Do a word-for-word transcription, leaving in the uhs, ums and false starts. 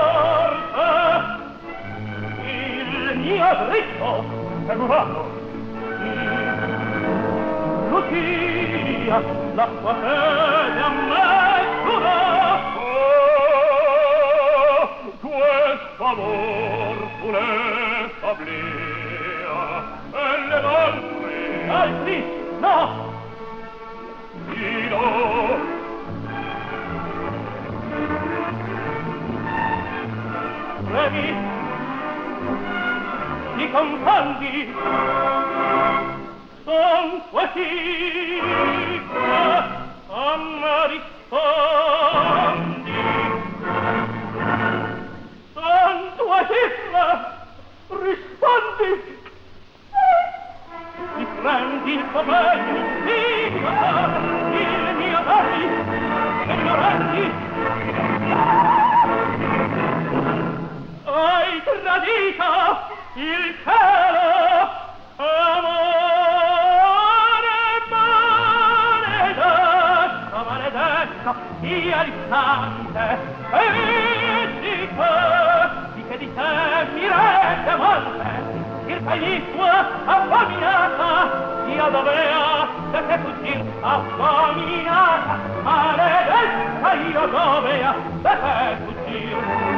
morte. Il mio dritto è murato. Lucia, la tua fede a me giura. Oh, questo amor funesta obblia, e le donne altri no. Io Previ, ti confondi, son tua figlia, a me rispondi. Son tua figlia, rispondi. Mi prendi il tuo bello invidia, il mio dai, e mi rendi. Hai tradito il cielo, amore maledetto, maledetto, sia l'istante, e di te, di che di te mi rende morte, circa gli sua abominata, io dovea da te fuggir, abominata, maledetta, io dovea da te fuggir.